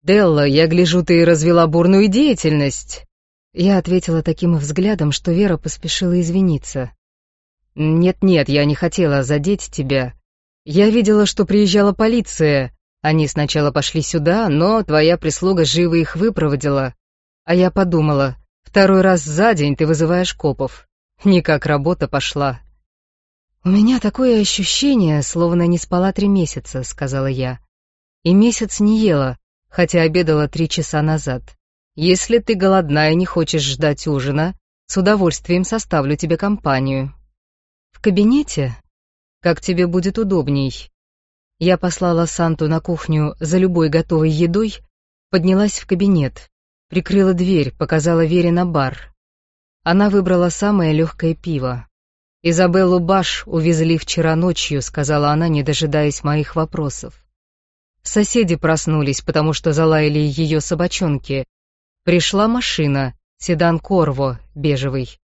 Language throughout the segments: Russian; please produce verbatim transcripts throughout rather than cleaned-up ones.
«Делла, я гляжу, ты развела бурную деятельность». Я ответила таким взглядом, что Вера поспешила извиниться. «Нет-нет, я не хотела задеть тебя. Я видела, что приезжала полиция. Они сначала пошли сюда, но твоя прислуга живо их выпроводила. А я подумала, второй раз за день ты вызываешь копов. Никак работа пошла». «У меня такое ощущение, словно не спала три месяца», — сказала я. «И месяц не ела, хотя обедала три часа назад. Если ты голодна и не хочешь ждать ужина, с удовольствием составлю тебе компанию». «В кабинете? Как тебе будет удобней». Я послала Санту на кухню за любой готовой едой, поднялась в кабинет, прикрыла дверь, показала Вере на бар. Она выбрала самое легкое пиво. «Изабеллу Баш увезли вчера ночью», — сказала она, не дожидаясь моих вопросов. Соседи проснулись, потому что залаяли ее собачонки. Пришла машина, седан Корво, бежевый.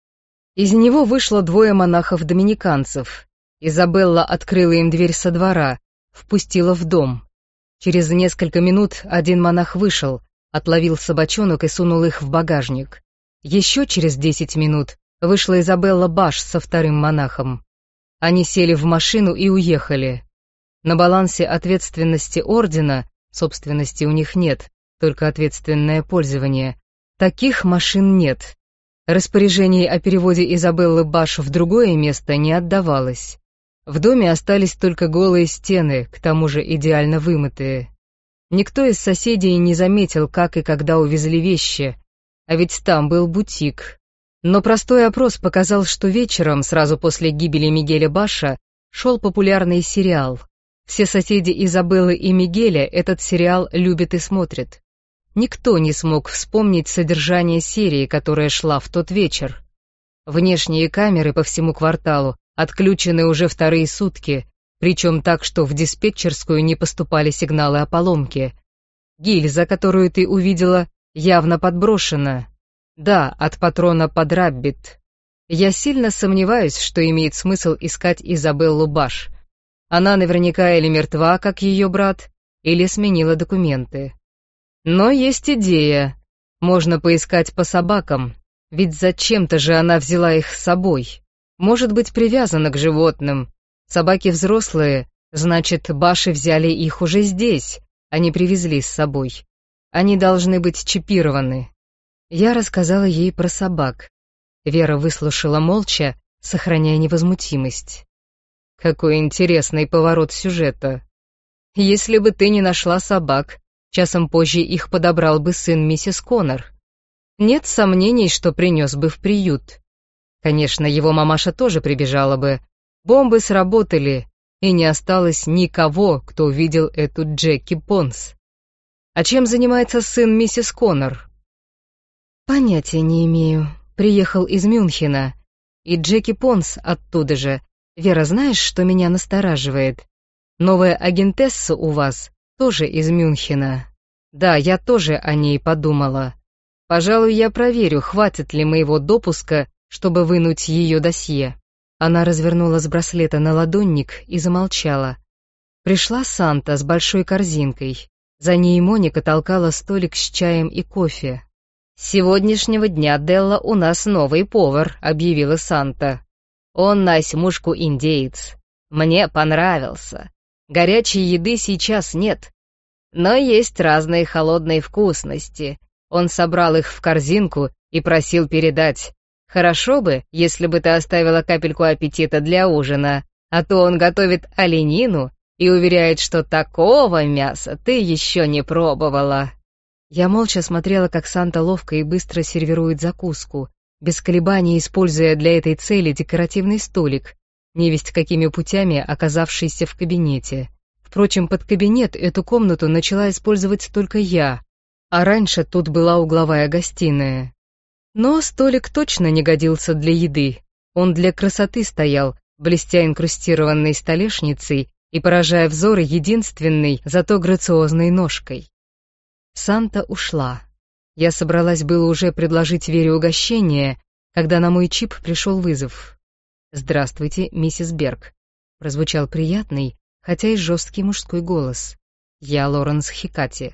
Из него вышло двое монахов-доминиканцев. Изабелла открыла им дверь со двора, впустила в дом. Через несколько минут один монах вышел, отловил собачонок и сунул их в багажник. Еще через десять минут вышла Изабелла Баш со вторым монахом. Они сели в машину и уехали. На балансе ответственности ордена, собственности у них нет, только ответственное пользование, таких машин нет. Распоряжений о переводе Изабеллы Баш в другое место не отдавалось. В доме остались только голые стены, к тому же идеально вымытые. Никто из соседей не заметил, как и когда увезли вещи, а ведь там был бутик. Но простой опрос показал, что вечером, сразу после гибели Мигеля Баша, шел популярный сериал. Все соседи Изабеллы и Мигеля этот сериал любят и смотрят. Никто не смог вспомнить содержание серии, которая шла в тот вечер. Внешние камеры по всему кварталу отключены уже вторые сутки, причем так, что в диспетчерскую не поступали сигналы о поломке. Гильза, которую ты увидела, явно подброшена. Да, от патрона под Раббит. Я сильно сомневаюсь, что имеет смысл искать Изабеллу Баш. Она наверняка или мертва, как ее брат, или сменила документы. Но есть идея. Можно поискать по собакам, ведь зачем-то же она взяла их с собой. Может быть, привязана к животным. Собаки взрослые, значит, Баши взяли их уже здесь, а не привезли с собой. Они должны быть чипированы. Я рассказала ей про собак. Вера выслушала молча, сохраняя невозмутимость. Какой интересный поворот сюжета. Если бы ты не нашла собак, часом позже их подобрал бы сын миссис Коннор. Нет сомнений, что принес бы в приют. Конечно, его мамаша тоже прибежала бы. Бомбы сработали, и не осталось никого, кто увидел эту Джеки Понс. А чем занимается сын миссис Коннор? Понятия не имею. Приехал из Мюнхена. И Джеки Понс оттуда же. Вера, знаешь, что меня настораживает? Новая агентесса у вас тоже из Мюнхена. Да, я тоже о ней подумала. Пожалуй, я проверю, хватит ли моего допуска, чтобы вынуть ее досье. Она развернула с браслета на ладонник и замолчала. Пришла Санта с большой корзинкой. За ней Моника толкала столик с чаем и кофе. «С сегодняшнего дня, Делла, у нас новый повар», — объявила Санта. «Он насьмушку-индеец. Мне понравился. Горячей еды сейчас нет, но есть разные холодные вкусности. Он собрал их в корзинку и просил передать. Хорошо бы, если бы ты оставила капельку аппетита для ужина, а то он готовит оленину и уверяет, что такого мяса ты еще не пробовала». Я молча смотрела, как Санта ловко и быстро сервирует закуску, без колебаний используя для этой цели декоративный столик, невесть какими путями оказавшийся в кабинете. Впрочем, под кабинет эту комнату начала использовать только я, а раньше тут была угловая гостиная. Но столик точно не годился для еды, он для красоты стоял, блестя инкрустированной столешницей и поражая взоры единственной, зато грациозной ножкой. Санта ушла. Я собралась было уже предложить Вере угощение, когда на мой чип пришел вызов. «Здравствуйте, миссис Берг», — прозвучал приятный, хотя и жесткий мужской голос. «Я Лоренс Хикати.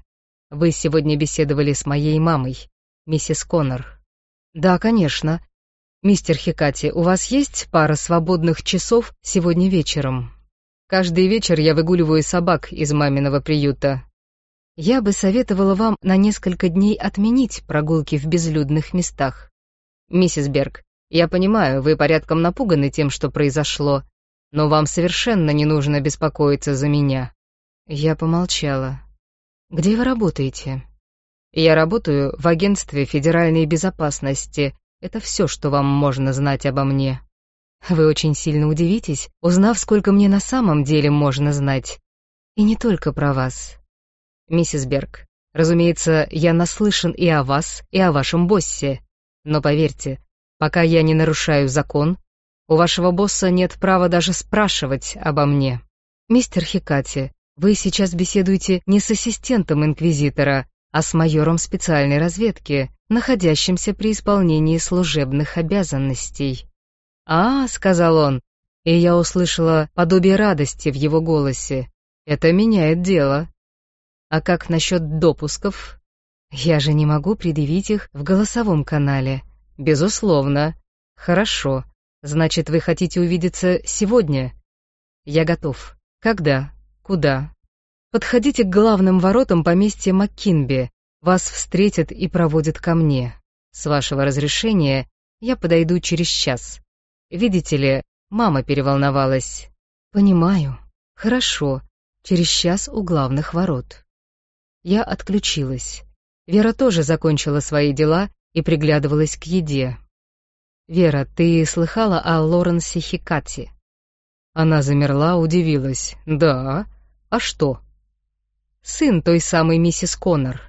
Вы сегодня беседовали с моей мамой, миссис Коннор. Да, конечно. Мистер Хикати, у вас есть пара свободных часов сегодня вечером? Каждый вечер я выгуливаю собак из маминого приюта. Я бы советовала вам на несколько дней отменить прогулки в безлюдных местах. Миссис Берг, я понимаю, вы порядком напуганы тем, что произошло, но вам совершенно не нужно беспокоиться за меня. Я помолчала. Где вы работаете? Я работаю в агентстве федеральной безопасности. Это все, что вам можно знать обо мне. Вы очень сильно удивитесь, узнав, сколько мне на самом деле можно знать. И не только про вас. Миссис Берг, разумеется, я наслышан и о вас, и о вашем боссе. Но поверьте, пока я не нарушаю закон, у вашего босса нет права даже спрашивать обо мне. Мистер Хикати, вы сейчас беседуете не с ассистентом инквизитора, а с майором специальной разведки, находящимся при исполнении служебных обязанностей. «А», — сказал он, и я услышала подобие радости в его голосе. «Это меняет дело». «А как насчет допусков?» «Я же не могу предъявить их в голосовом канале». «Безусловно». «Хорошо. Значит, вы хотите увидеться сегодня?» «Я готов. Когда? Куда?» «Подходите к главным воротам поместья МакКинби. Вас встретят и проводят ко мне. С вашего разрешения я подойду через час. Видите ли, мама переволновалась». «Понимаю. Хорошо. Через час у главных ворот». Я отключилась. Вера тоже закончила свои дела и приглядывалась к еде. «Вера, ты слыхала о Лоренсе Хикати?» Она замерла, удивилась. «Да? А что?» «Сын той самой миссис Коннор».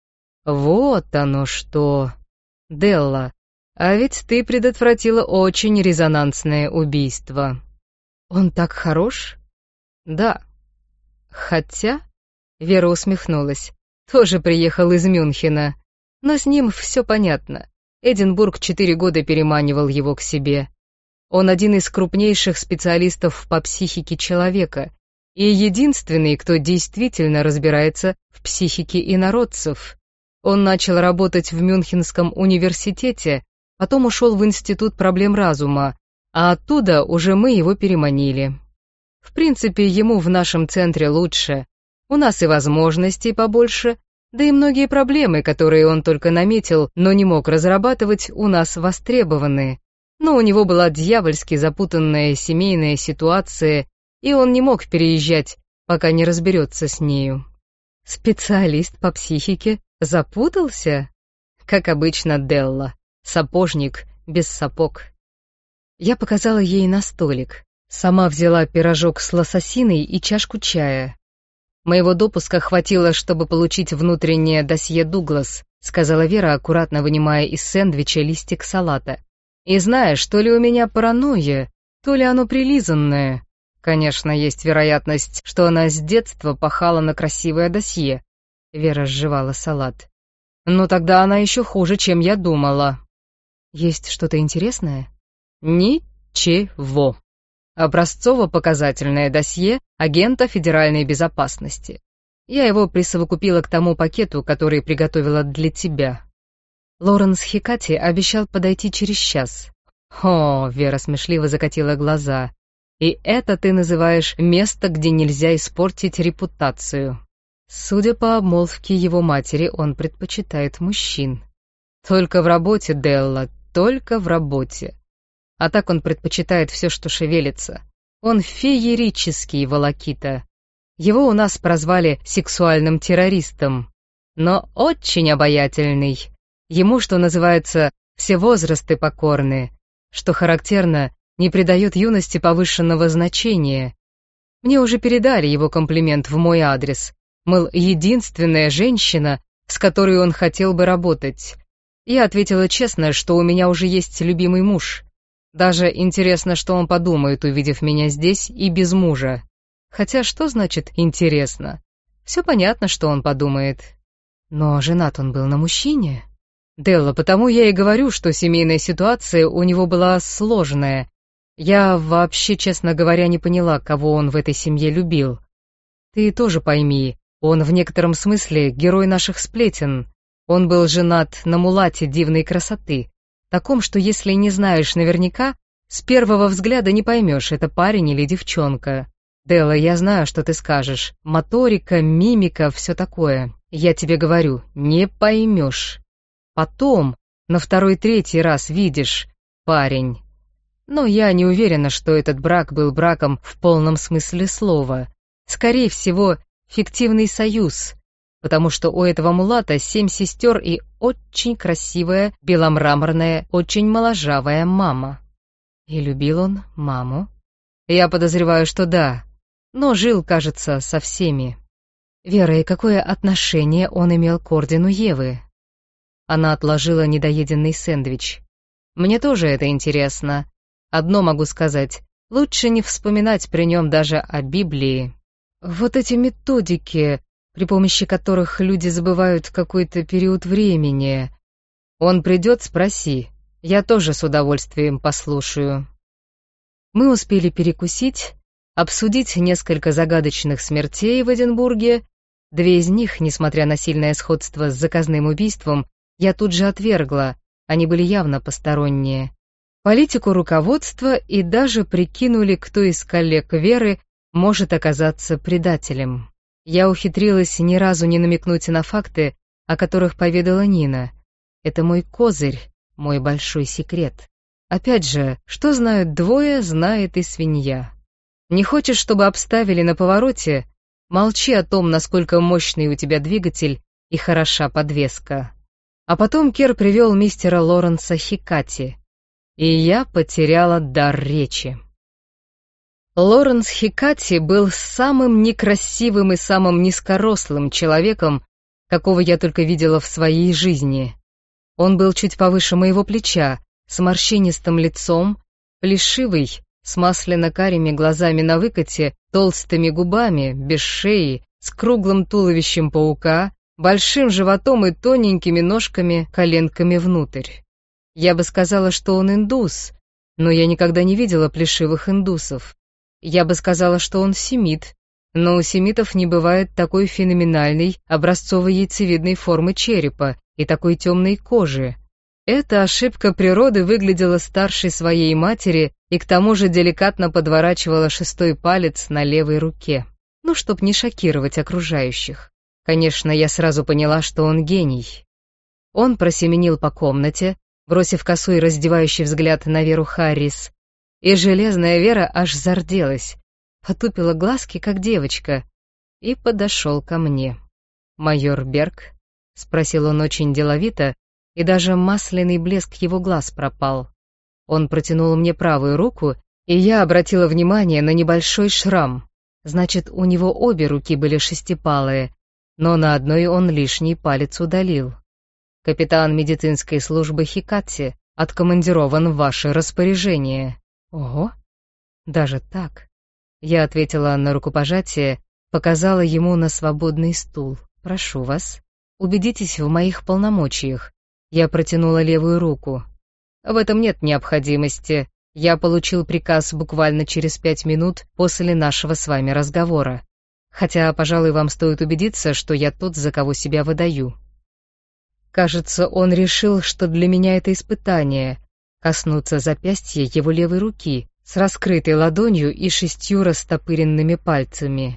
«Вот оно что! Делла, а ведь ты предотвратила очень резонансное убийство». «Он так хорош?» «Да. Хотя...» Вера усмехнулась. «Тоже приехал из Мюнхена. Но с ним все понятно. Эдинбург четыре года переманивал его к себе. Он один из крупнейших специалистов по психике человека и единственный, кто действительно разбирается в психике инородцев. Он начал работать в Мюнхенском университете, потом ушел в Институт проблем разума, а оттуда уже мы его переманили. В принципе, ему в нашем центре лучше. У нас и возможностей побольше, да и многие проблемы, которые он только наметил, но не мог разрабатывать, у нас востребованы. Но у него была дьявольски запутанная семейная ситуация, и он не мог переезжать, пока не разберется с нею. Специалист по психике запутался? Как обычно, Делла. Сапожник без сапог. Я показала ей на столик. Сама взяла пирожок с лососиной и чашку чая. «Моего допуска хватило, чтобы получить внутреннее досье Дуглас», сказала Вера, аккуратно вынимая из сэндвича листик салата. «И знаешь, то ли у меня паранойя, то ли оно прилизанное. Конечно, есть вероятность, что она с детства пахала на красивое досье». Вера сживала салат. «Но тогда она еще хуже, чем я думала». «Есть что-то интересное?» «Ничего. Образцово-показательное досье агента федеральной безопасности. Я его присовокупила к тому пакету, который приготовила для тебя». Лоренс Хикати обещал подойти через час. «О», — Вера смешливо закатила глаза, «и это ты называешь место, где нельзя испортить репутацию». Судя по обмолвке его матери, он предпочитает мужчин. «Только в работе, Делла, только в работе. А так он предпочитает все, что шевелится. Он феерический волокита. Его у нас прозвали сексуальным террористом, но очень обаятельный. Ему, что называется, все возрасты покорны, что характерно, не придает юности повышенного значения. Мне уже передали его комплимент в мой адрес, мол, единственная женщина, с которой он хотел бы работать. Я ответила честно, что у меня уже есть любимый муж. Даже интересно, что он подумает, увидев меня здесь и без мужа. Хотя что значит «интересно»? Все понятно, что он подумает. Но женат он был на мужчине. Делла, потому я и говорю, что семейная ситуация у него была сложная. Я вообще, честно говоря, не поняла, кого он в этой семье любил. Ты тоже пойми, Он в некотором смысле герой наших сплетен. Он был женат на мулате дивной красоты, таком, что если не знаешь наверняка, с первого взгляда не поймешь, это парень или девчонка. Делла, я знаю, что ты скажешь. Моторика, мимика, все такое. Я тебе говорю, не поймешь. Потом, на второй-третий раз видишь, парень. Но я не уверена, что этот брак был браком в полном смысле слова. Скорее всего, фиктивный союз, потому что у этого мулата семь сестер и очень красивая, беломраморная, очень моложавая мама. И любил он маму? Я подозреваю, что да, но жил, кажется, со всеми. Вера, и какое отношение он имел к ордену Евы? Она отложила недоеденный сэндвич. Мне тоже это интересно. Одно могу сказать, лучше не вспоминать при нем даже о Библии. Вот эти методики, при помощи которых люди забывают какой-то период времени. Он придет, спроси. Я тоже с удовольствием послушаю. Мы успели перекусить, обсудить несколько загадочных смертей в Эдинбурге. Две из них, несмотря на сильное сходство с заказным убийством, я тут же отвергла, они были явно посторонние. Политику руководства и даже прикинули, кто из коллег Веры может оказаться предателем. Я ухитрилась ни разу не намекнуть на факты, о которых поведала Нина. Это мой козырь, мой большой секрет. Опять же, что знают двое, знает и свинья. Не хочешь, чтобы обставили на повороте? Молчи о том, насколько мощный у тебя двигатель и хороша подвеска. А потом Кер привел мистера Лоренса Хикати, и я потеряла дар речи. Лоренс Хикати был самым некрасивым и самым низкорослым человеком, какого я только видела в своей жизни. Он был чуть повыше моего плеча, с морщинистым лицом, плешивый, с масляно-карими глазами на выкате, толстыми губами, без шеи, с круглым туловищем паука, большим животом и тоненькими ножками, коленками внутрь. Я бы сказала, что он индус, но я никогда не видела плешивых индусов. Я бы сказала, что он семит, но у семитов не бывает такой феноменальной образцово-яйцевидной формы черепа и такой темной кожи. Эта ошибка природы выглядела старшей своей матери и к тому же деликатно подворачивала шестой палец на левой руке. Ну, чтоб не шокировать окружающих. Конечно, я сразу поняла, что он гений. Он просеменил по комнате, бросив косой раздевающий взгляд на Веру Харрис, и железная Вера аж зарделась, потупила глазки, как девочка, и подошел ко мне. «Майор Берг?» — спросил он очень деловито, и даже масляный блеск его глаз пропал. Он протянул мне правую руку, и я обратила внимание на небольшой шрам. Значит, у него обе руки были шестипалые, но на одной он лишний палец удалил. «Капитан медицинской службы Хикати откомандирован в ваше распоряжение». «Ого! Даже так?» Я ответила на рукопожатие, показала ему на свободный стул. «Прошу вас, убедитесь в моих полномочиях». Я протянула левую руку. «В этом нет необходимости. Я получил приказ буквально через пять минут после нашего с вами разговора. Хотя, пожалуй, вам стоит убедиться, что я тот, за кого себя выдаю». Кажется, он решил, что для меня это испытание — коснуться запястья его левой руки с раскрытой ладонью и шестью растопыренными пальцами.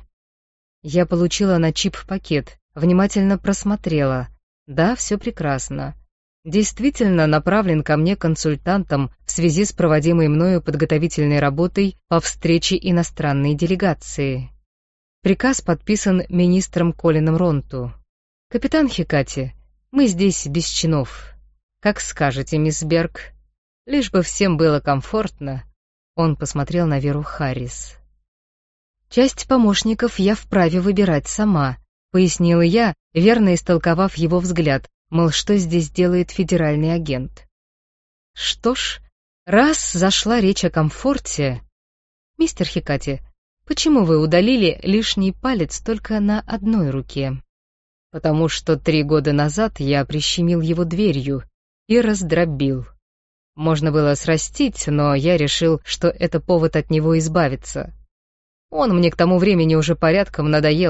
Я получила на чип пакет, внимательно просмотрела. Да, все прекрасно. Действительно направлен ко мне консультантом в связи с проводимой мною подготовительной работой по встрече иностранной делегации. Приказ подписан министром Колином Ронту. «Капитан Хикати, мы здесь без чинов. Как скажете, мисс Берг. Лишь бы всем было комфортно». Он посмотрел на Веру Харрис. «Часть помощников я вправе выбирать сама», — пояснила я, верно истолковав его взгляд, мол, что здесь делает федеральный агент. «Что ж, раз зашла речь о комфорте...» «Мистер Хикати, почему вы удалили лишний палец только на одной руке?» «Потому что три года назад я прищемил его дверью и раздробил. Можно было срастить, но я решил, что это повод от него избавиться. Он мне к тому времени уже порядком надоел,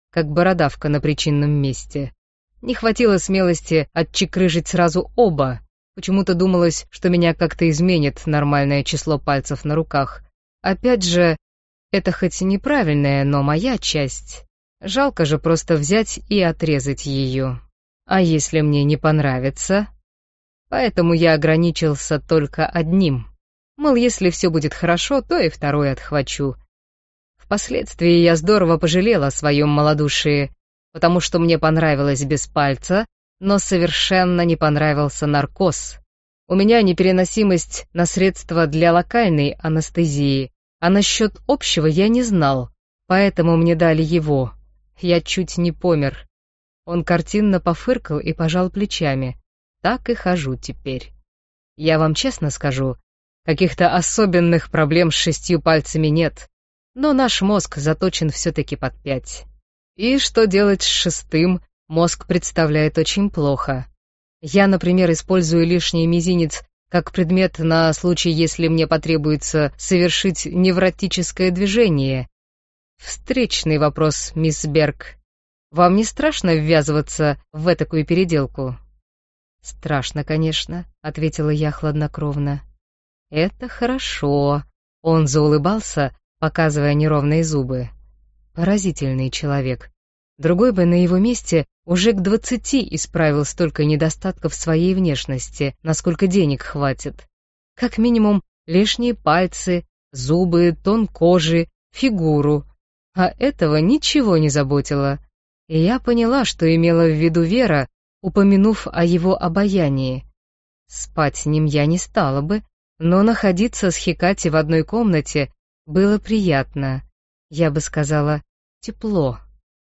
как бородавка на причинном месте. Не хватило смелости отчекрыжить сразу оба. Почему-то думалось, что меня как-то изменит нормальное число пальцев на руках. Опять же, это хоть и неправильная, но моя часть. Жалко же просто взять и отрезать ее. А если мне не понравится? Поэтому я ограничился только одним. Мол, если все будет хорошо, то и второй отхвачу. Впоследствии я здорово пожалел о своем малодушии, потому что мне понравилось без пальца, но совершенно не понравился наркоз. У меня непереносимость на средства для локальной анестезии, а насчет общего я не знал, поэтому мне дали его. Я чуть не помер. Он картинно пофыркал и пожал плечами. Так и хожу теперь. Я вам честно скажу, каких-то особенных проблем с шестью пальцами нет, но наш мозг заточен все-таки под пять. И что делать с шестым, мозг представляет очень плохо. Я, например, использую лишний мизинец как предмет на случай, если мне потребуется совершить невротическое движение. Встречный вопрос, мисс Берг. Вам не страшно ввязываться в этакую переделку? Страшно, конечно, ответила я хладнокровно. Это хорошо. Он заулыбался, показывая неровные зубы. Поразительный человек. Другой бы на его месте уже к двадцати исправил столько недостатков своей внешности, насколько денег хватит. Как минимум лишние пальцы, зубы, тон кожи, фигуру. А этого ничего не заботило. И я поняла, что имела в виду Вера, упомянув о его обаянии. Спать с ним я не стала бы, но находиться с Хикати в одной комнате было приятно. Я бы сказала, тепло.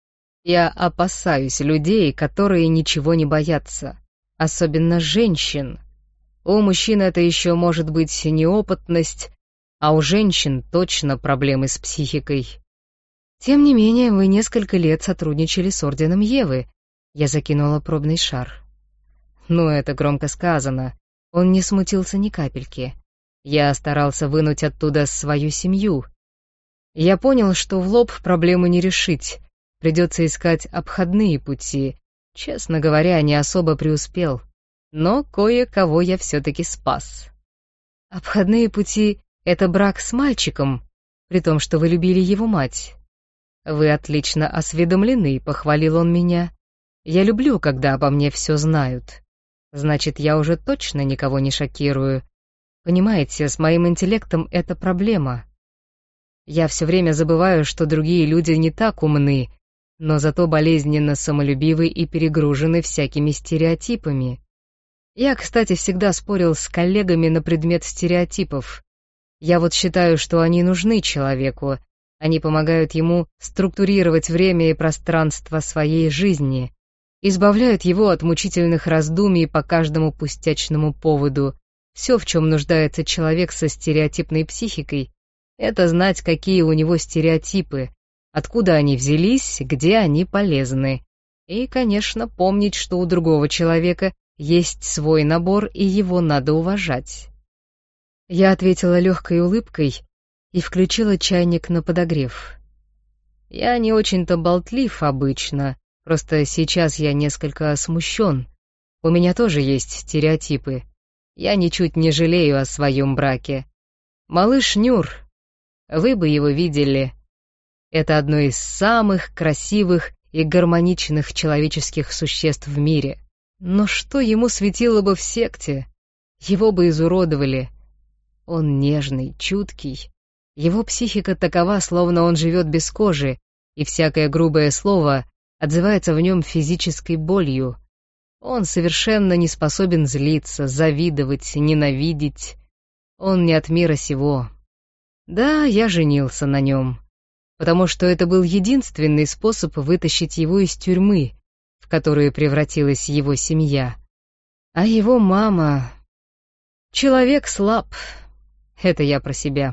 Я опасаюсь людей, которые ничего не боятся, особенно женщин. У мужчин это еще может быть неопытность, а у женщин точно проблемы с психикой. Тем не менее, вы несколько лет сотрудничали с Орденом Евы. Я закинула пробный шар. Ну, это громко сказано. Он не смутился ни капельки. Я старался вынуть оттуда свою семью. Я понял, что в лоб проблему не решить. Придется искать обходные пути. Честно говоря, не особо преуспел. Но кое-кого я все-таки спас. Обходные пути — это брак с мальчиком, при том, что вы любили его мать. Вы отлично осведомлены, похвалил он меня. Я люблю, когда обо мне все знают. Значит, я уже точно никого не шокирую. Понимаете, с моим интеллектом это проблема. Я все время забываю, что другие люди не так умны, но зато болезненно самолюбивы и перегружены всякими стереотипами. Я, кстати, всегда спорил с коллегами на предмет стереотипов. Я вот считаю, что они нужны человеку. Они помогают ему структурировать время и пространство своей жизни, избавляют его от мучительных раздумий по каждому пустячному поводу. Все, в чем нуждается человек со стереотипной психикой, это знать, какие у него стереотипы, откуда они взялись, где они полезны. И, конечно, помнить, что у другого человека есть свой набор, и его надо уважать. Я ответила легкой улыбкой и включила чайник на подогрев. Я не очень-то болтлив обычно, просто сейчас я несколько смущен. У меня тоже есть стереотипы. Я ничуть не жалею о своем браке. Малыш Нюр, вы бы его видели. Это одно из самых красивых и гармоничных человеческих существ в мире. Но что ему светило бы в секте? Его бы изуродовали. Он нежный, чуткий. Его психика такова, словно он живет без кожи, и всякое грубое слово отзывается в нем физической болью. Он совершенно не способен злиться, завидовать, ненавидеть. Он не от мира сего. Да, я женился на нем, потому что это был единственный способ вытащить его из тюрьмы, в которую превратилась его семья. А его мама... Человек слаб. Это я про себя.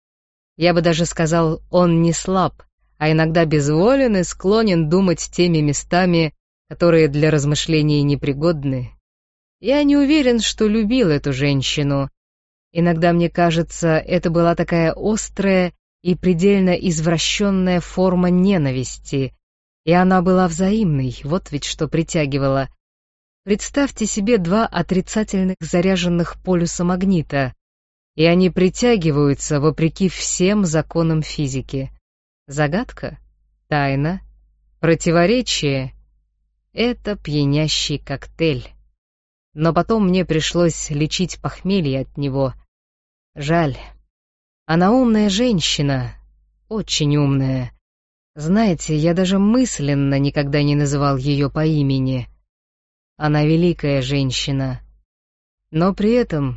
Я бы даже сказал, он не слаб, а иногда безволен и склонен думать теми местами, которые для размышлений непригодны. Я не уверен, что любил эту женщину. Иногда мне кажется, это была такая острая и предельно извращенная форма ненависти, И она была взаимной, вот ведь что притягивало. Представьте себе два отрицательных заряженных полюса магнита, и они притягиваются вопреки всем законам физики. Загадка? Тайна? Противоречие? Это пьянящий коктейль. Но потом мне пришлось лечить похмелье от него. Жаль. Она умная женщина, очень умная. Знаете, я даже мысленно никогда не называл ее по имени. Она великая женщина. Но при этом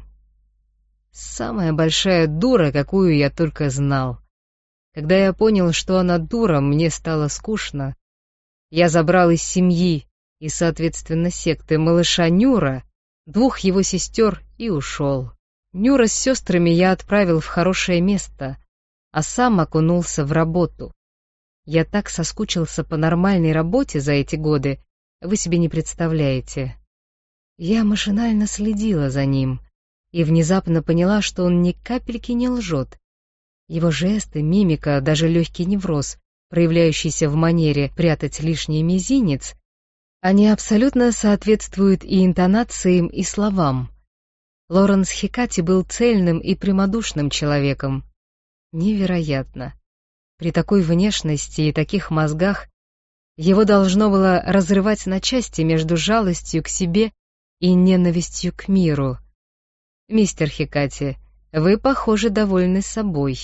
самая большая дура, какую я только знал. Когда я понял, что она дура, мне стало скучно. Я забрал из семьи и, соответственно, секты малыша Нюра, двух его сестер и ушел. Нюра с сестрами я отправил в хорошее место, а сам окунулся в работу. Я так соскучился по нормальной работе за эти годы, вы себе не представляете. Я машинально следила за ним и внезапно поняла, что он ни капельки не лжет. Его жесты, мимика, даже легкий невроз, проявляющийся в манере прятать лишний мизинец, они абсолютно соответствуют и интонациям, и словам. Лоренс Хикати был цельным и прямодушным человеком. Невероятно. При такой внешности и таких мозгах его должно было разрывать на части между жалостью к себе и ненавистью к миру. «Мистер Хикати, вы, похоже, довольны собой».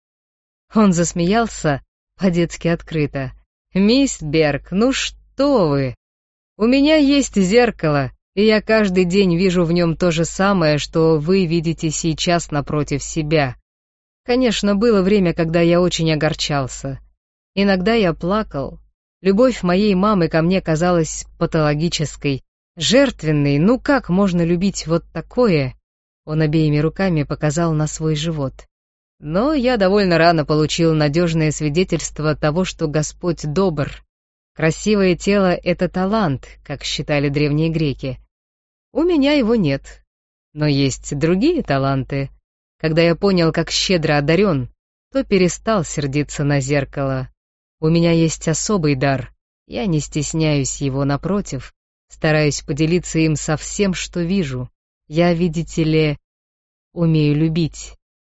Он засмеялся по-детски открыто. «Мисс Берг, ну что вы? У меня есть зеркало, и я каждый день вижу в нем то же самое, что вы видите сейчас напротив себя. Конечно, было время, когда я очень огорчался. Иногда я плакал. Любовь моей мамы ко мне казалась патологической, жертвенной. Ну как можно любить вот такое?» Он обеими руками показал на свой живот. Но я довольно рано получил надежное свидетельство того, что Господь добр. Красивое тело — это талант, как считали древние греки. У меня его нет. Но есть другие таланты. Когда я понял, как щедро одарен, то перестал сердиться на зеркало. У меня есть особый дар. Я не стесняюсь его, напротив, стараюсь поделиться им со всем, что вижу. Я, видите ли, умею любить.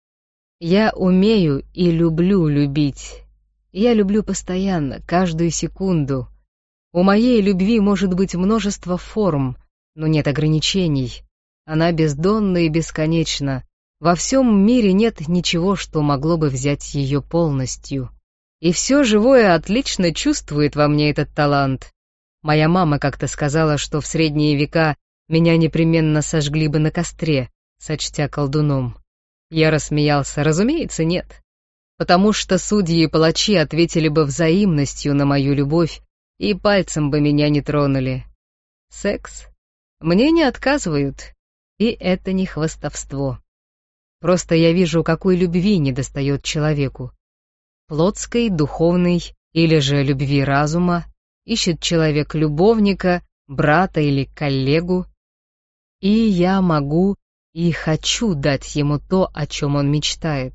Я умею и люблю любить. Я люблю постоянно, каждую секунду. У моей любви может быть множество форм, но нет ограничений. Она бездонна и бесконечна. Во всем мире нет ничего, что могло бы взять ее полностью. И все живое отлично чувствует во мне этот талант. Моя мама как-то сказала, что в средние века меня непременно сожгли бы на костре, сочтя колдуном. Я рассмеялся. Разумеется, нет. Потому что судьи и палачи ответили бы взаимностью на мою любовь и пальцем бы меня не тронули. Секс? Мне не отказывают, и это не хвастовство. Просто я вижу, какой любви недостает человеку. Плотской, духовной или же любви разума ищет человек любовника, брата или коллегу. И я могу и хочу дать ему то, о чем он мечтает.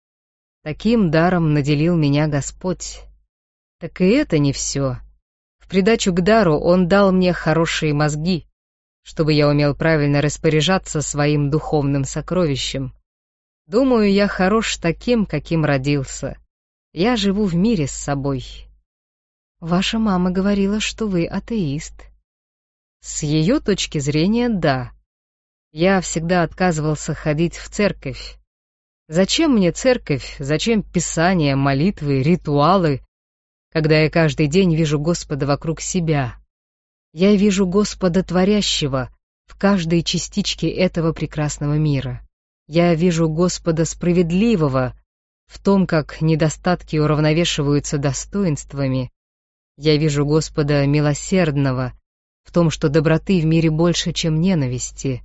Таким даром наделил меня Господь. Так и это не все. В придачу к дару он дал мне хорошие мозги, чтобы я умел правильно распоряжаться своим духовным сокровищем. Думаю, я хорош таким, каким родился. Я живу в мире с собой. Ваша мама говорила, что вы атеист. С ее точки зрения, да. Я всегда отказывался ходить в церковь. Зачем мне церковь, зачем писания, молитвы, ритуалы, когда я каждый день вижу Господа вокруг себя? Я вижу Господа Творящего в каждой частичке этого прекрасного мира. Я вижу Господа Справедливого в том, как недостатки уравновешиваются достоинствами. Я вижу Господа Милосердного в том, что доброты в мире больше, чем ненависти.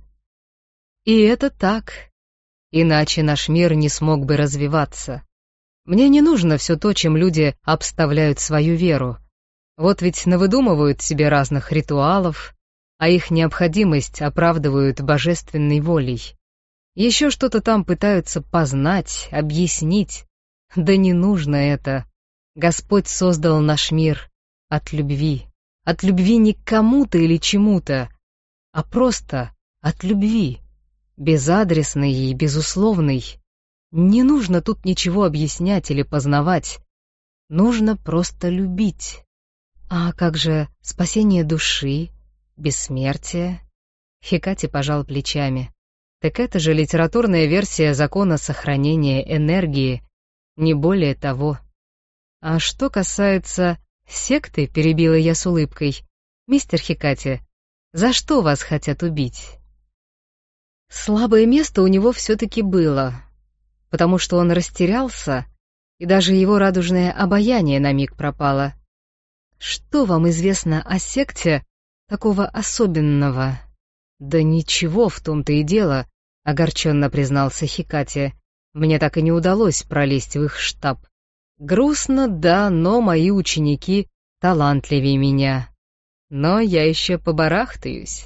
И это так. Иначе наш мир не смог бы развиваться. Мне не нужно все то, чем люди обставляют свою веру. Вот ведь навыдумывают себе разных ритуалов, а их необходимость оправдывают божественной волей. Еще что-то там пытаются познать, объяснить. Да не нужно это. Господь создал наш мир, От любви. От любви не к кому-то или чему-то, а просто от любви. Безадресной и безусловной. Не нужно тут ничего объяснять или познавать. Нужно просто любить. А как же спасение души, бессмертие? Хекати пожал плечами. Так это же литературная версия закона сохранения энергии, не более того. А что касается секты, перебила я с улыбкой. Мистер Хекати, за что вас хотят убить? Слабое место у него все-таки было, потому что он растерялся, и даже его радужное обаяние на миг пропало. Что вам известно о секте такого особенного? Да ничего, в том-то и дело, огорченно признался Хекати. Мне так и не удалось пролезть в их штаб. Грустно, да, но мои ученики талантливее меня. Но я еще побарахтаюсь.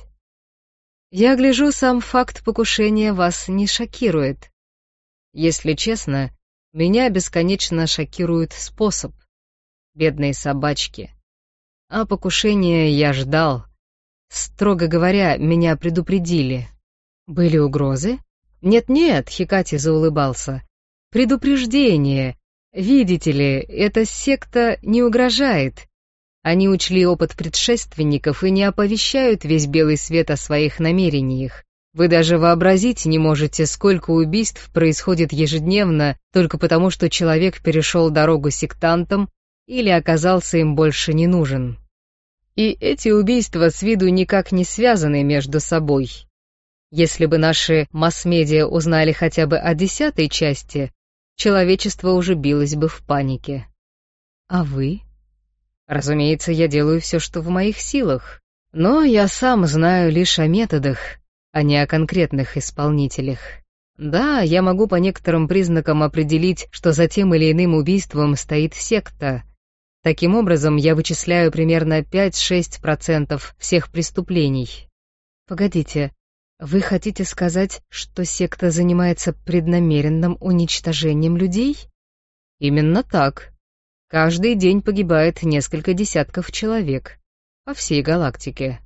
Я гляжу, сам факт покушения вас не шокирует. Если честно, меня бесконечно шокирует способ. Бедные собачки. А покушение я ждал. Строго говоря, меня предупредили. Были угрозы? Нет-нет, Хекати заулыбался. Предупреждение. Видите ли, эта секта не угрожает. Они учли опыт предшественников и не оповещают весь белый свет о своих намерениях. Вы даже вообразить не можете, сколько убийств происходит ежедневно только потому, что человек перешел дорогу сектантам или оказался им больше не нужен. И эти убийства с виду никак не связаны между собой. Если бы наши масс-медиа узнали хотя бы о десятой части, человечество уже билось бы в панике. А вы? Разумеется, я делаю все, что в моих силах, но я сам знаю лишь о методах, а не о конкретных исполнителях. Да, я могу по некоторым признакам определить, что за тем или иным убийством стоит секта. Таким образом, я вычисляю примерно пять-шесть процентов всех преступлений. Погодите, вы хотите сказать, что секта занимается преднамеренным уничтожением людей? Именно так. Каждый день погибает несколько десятков человек по всей галактике.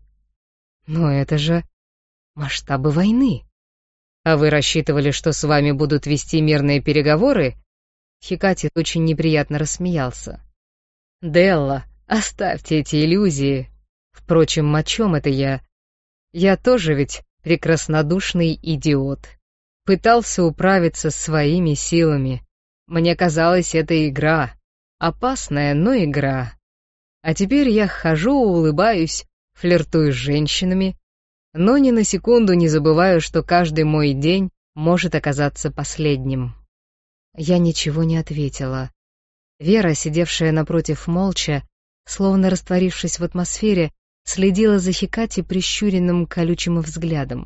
Но это же масштабы войны. А вы рассчитывали, что с вами будут вести мирные переговоры? Хекати очень неприятно рассмеялся. Делла, оставьте эти иллюзии. Впрочем, о чем это я? Я тоже ведь прекраснодушный идиот. Пытался управиться своими силами. Мне казалось, это игра. Опасная, но игра. А теперь я хожу, улыбаюсь, флиртую с женщинами, но ни на секунду не забываю, что каждый мой день может оказаться последним. Я ничего не ответила. Вера, сидевшая напротив молча, словно растворившись в атмосфере, следила за Хекати прищуренным колючим взглядом.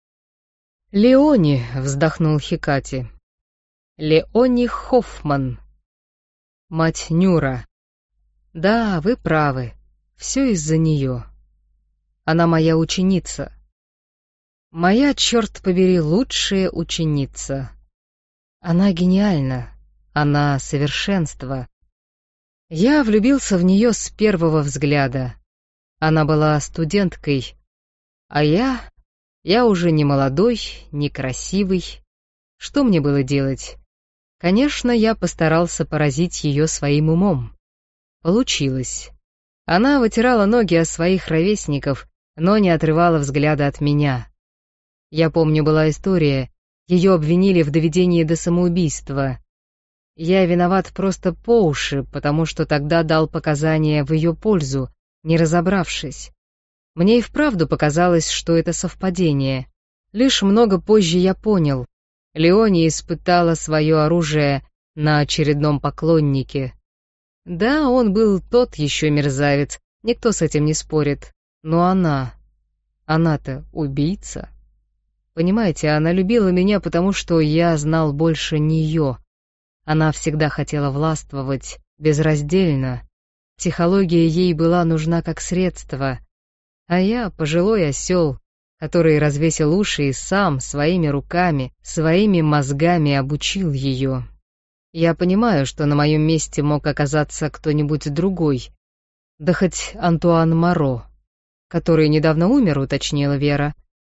«Леони», — вздохнул Хекати. «Леони Хоффман. Мать Нюра. Да, вы правы, все из-за нее. Она моя ученица. Моя, черт побери, лучшая ученица. Она гениальна, она совершенство. Я влюбился в нее с первого взгляда. Она была студенткой, а я... Я уже не молодой, не красивый. Что мне было делать? Конечно, я постарался поразить ее своим умом. Получилось. Она вытирала ноги о своих ровесников, но не отрывала взгляда от меня. Я помню, была история, ее обвинили в доведении до самоубийства. Я виноват просто по уши, потому что тогда дал показания в ее пользу, не разобравшись. Мне и вправду показалось, что это совпадение. Лишь много позже я понял. Леони испытала свое оружие на очередном поклоннике. Да, он был тот еще мерзавец, никто с этим не спорит. Но она... Она-то убийца. Понимаете, она любила меня, потому что я знал больше нее. Она всегда хотела властвовать безраздельно. Психология ей была нужна как средство. А я пожилой осел, который развесил уши и сам, своими руками, своими мозгами обучил ее. Я понимаю, что на моем месте мог оказаться кто-нибудь другой, Да хоть Антуан Моро, который недавно умер, уточнила Вера.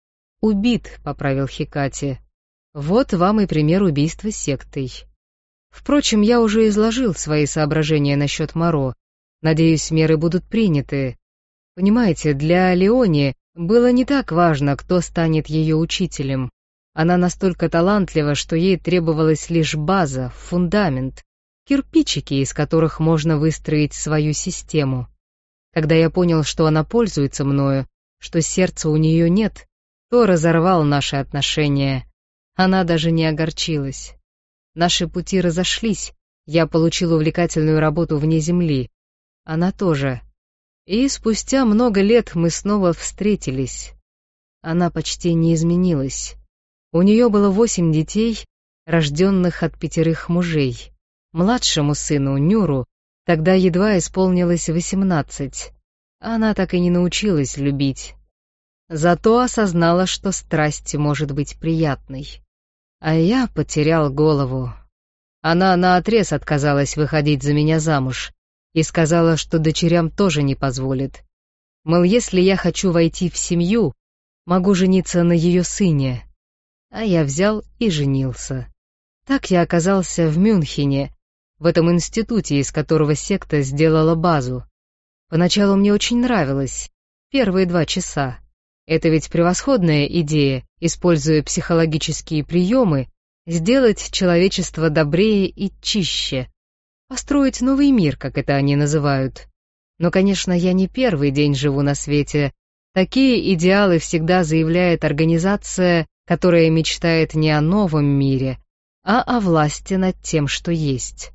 Убит, поправил Хикати. Вот вам и пример убийства сектой. Впрочем, я уже изложил свои соображения насчет Моро. Надеюсь, меры будут приняты. Понимаете, для Леони было не так важно, кто станет ее учителем. Она настолько талантлива, что ей требовалась лишь база, фундамент, кирпичики, из которых можно выстроить свою систему. Когда я понял, что она пользуется мною, что сердца у нее нет, то разорвал наши отношения. Она даже не огорчилась. Наши пути разошлись, я получил увлекательную работу вне земли. Она тоже. И спустя много лет мы снова встретились. Она почти не изменилась. У нее было восемь детей, рожденных от пятерых мужей. Младшему сыну, Нюру, тогда едва исполнилось восемнадцать. Она так и не научилась любить. Зато осознала, что страсть может быть приятной. А я потерял голову. Она наотрез отказалась выходить за меня замуж и сказала, что дочерям тоже не позволит. Мол, если я хочу войти в семью, могу жениться на ее сыне. А я взял и женился. Так я оказался в Мюнхене, в этом институте, из которого секта сделала базу. Поначалу мне очень нравилось, первые два часа. Это ведь превосходная идея, используя психологические приемы, сделать человечество добрее и чище, построить новый мир, как это они называют. Но, конечно, я не первый день живу на свете. Такие идеалы всегда заявляет организация, которая мечтает не о новом мире, а о власти над тем, что есть.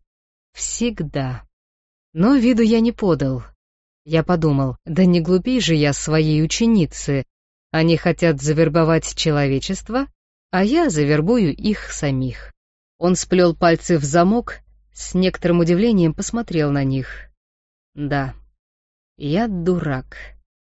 Всегда. Но виду я не подал. Я подумал, да не глупей же я своей ученицы. Они хотят завербовать человечество, а я завербую их самих. Он сплел пальцы в замок, с некоторым удивлением посмотрел на них. Да, я дурак.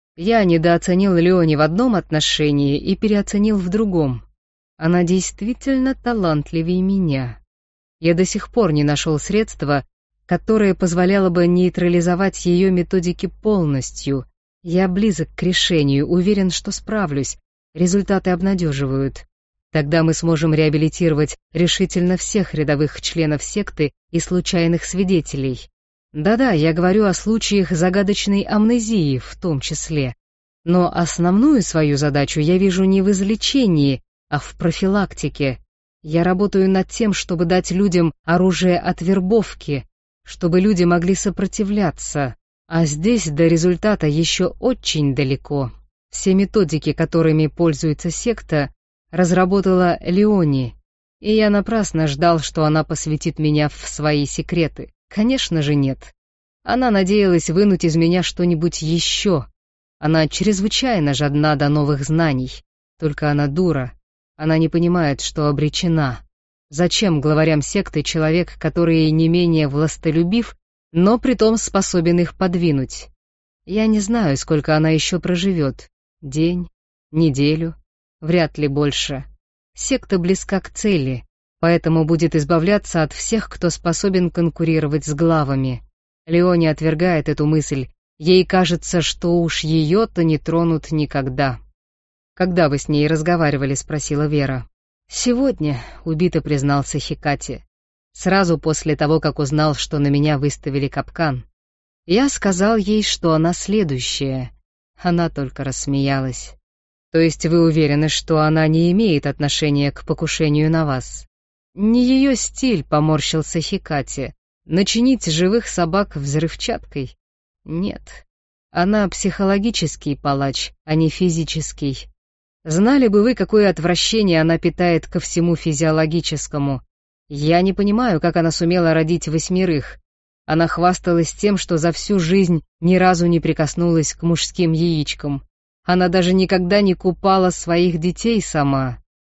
Я недооценил Леони в одном отношении и переоценил в другом. Она действительно талантливее меня. Я до сих пор не нашел средства, которое позволяло бы нейтрализовать ее методики полностью. Я близок к решению, уверен, что справлюсь. Результаты обнадеживают. Тогда мы сможем реабилитировать решительно всех рядовых членов секты и случайных свидетелей. Да-да, я говорю о случаях загадочной амнезии в том числе. Но основную свою задачу я вижу не в излечении, а в профилактике. Я работаю над тем, чтобы дать людям оружие от вербовки, чтобы люди могли сопротивляться. А здесь до результата еще очень далеко. Все методики, которыми пользуется секта, разработала Леони, и я напрасно ждал, что она посвятит меня в свои секреты. Конечно же нет. Она надеялась вынуть из меня что-нибудь еще. Она чрезвычайно жадна до новых знаний. Только она дура. Она не понимает, что обречена. Зачем главарям секты человек, который не менее властолюбив, но притом способен их подвинуть? Я не знаю, сколько она еще проживет. День, неделю, вряд ли больше. Секта близка к цели, поэтому будет избавляться от всех, кто способен конкурировать с главами. Леони отвергает эту мысль. Ей кажется, что уж ее-то не тронут никогда. «Когда вы с ней разговаривали?» — спросила Вера. «Сегодня», — убито признался Хикати. «Сразу после того, как узнал, что на меня выставили капкан. Я сказал ей, что она следующая. Она только рассмеялась. То есть вы уверены, что она не имеет отношения к покушению на вас?» «Не ее стиль», — поморщился Хикати. «Начинить живых собак взрывчаткой? Нет. Она психологический палач, а не физический. Знали бы вы, какое отвращение она питает ко всему физиологическому. Я не понимаю, как она сумела родить восьмерых. Она хвасталась тем, что за всю жизнь ни разу не прикоснулась к мужским яичкам. Она даже никогда не купала своих детей сама.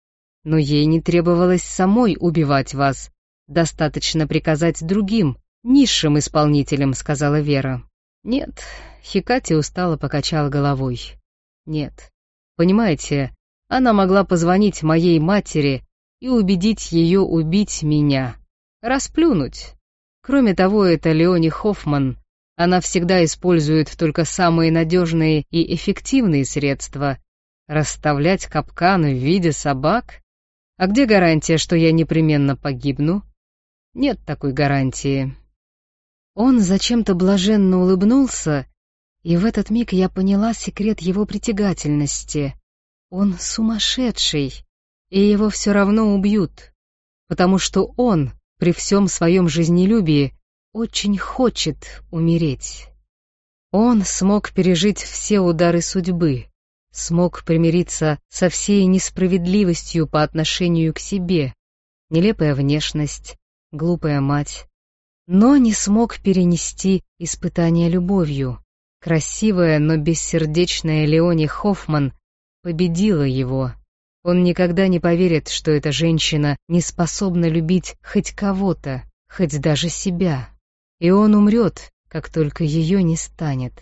Но ей не требовалось самой убивать вас. Достаточно приказать другим, низшим исполнителям», — сказала Вера. «Нет», — Хикати устало покачал головой. «Нет. Понимаете, она могла позвонить моей матери и убедить ее убить меня. Расплюнуть. Кроме того, это Леони Хоффман. Она всегда использует только самые надежные и эффективные средства. Расставлять капканы в виде собак? А где гарантия, что я непременно погибну? Нет такой гарантии. Он зачем-то блаженно улыбнулся, и в этот миг я поняла секрет его притягательности. Он сумасшедший, и его все равно убьют, потому что он, при всем своем жизнелюбии, очень хочет умереть. Он смог пережить все удары судьбы, смог примириться со всей несправедливостью по отношению к себе, нелепая внешность, глупая мать, но не смог перенести испытания любовью. Красивая, но бессердечная Леони Хоффман победила его. Он никогда не поверит, что эта женщина не способна любить хоть кого-то, хоть даже себя. И он умрет, как только ее не станет.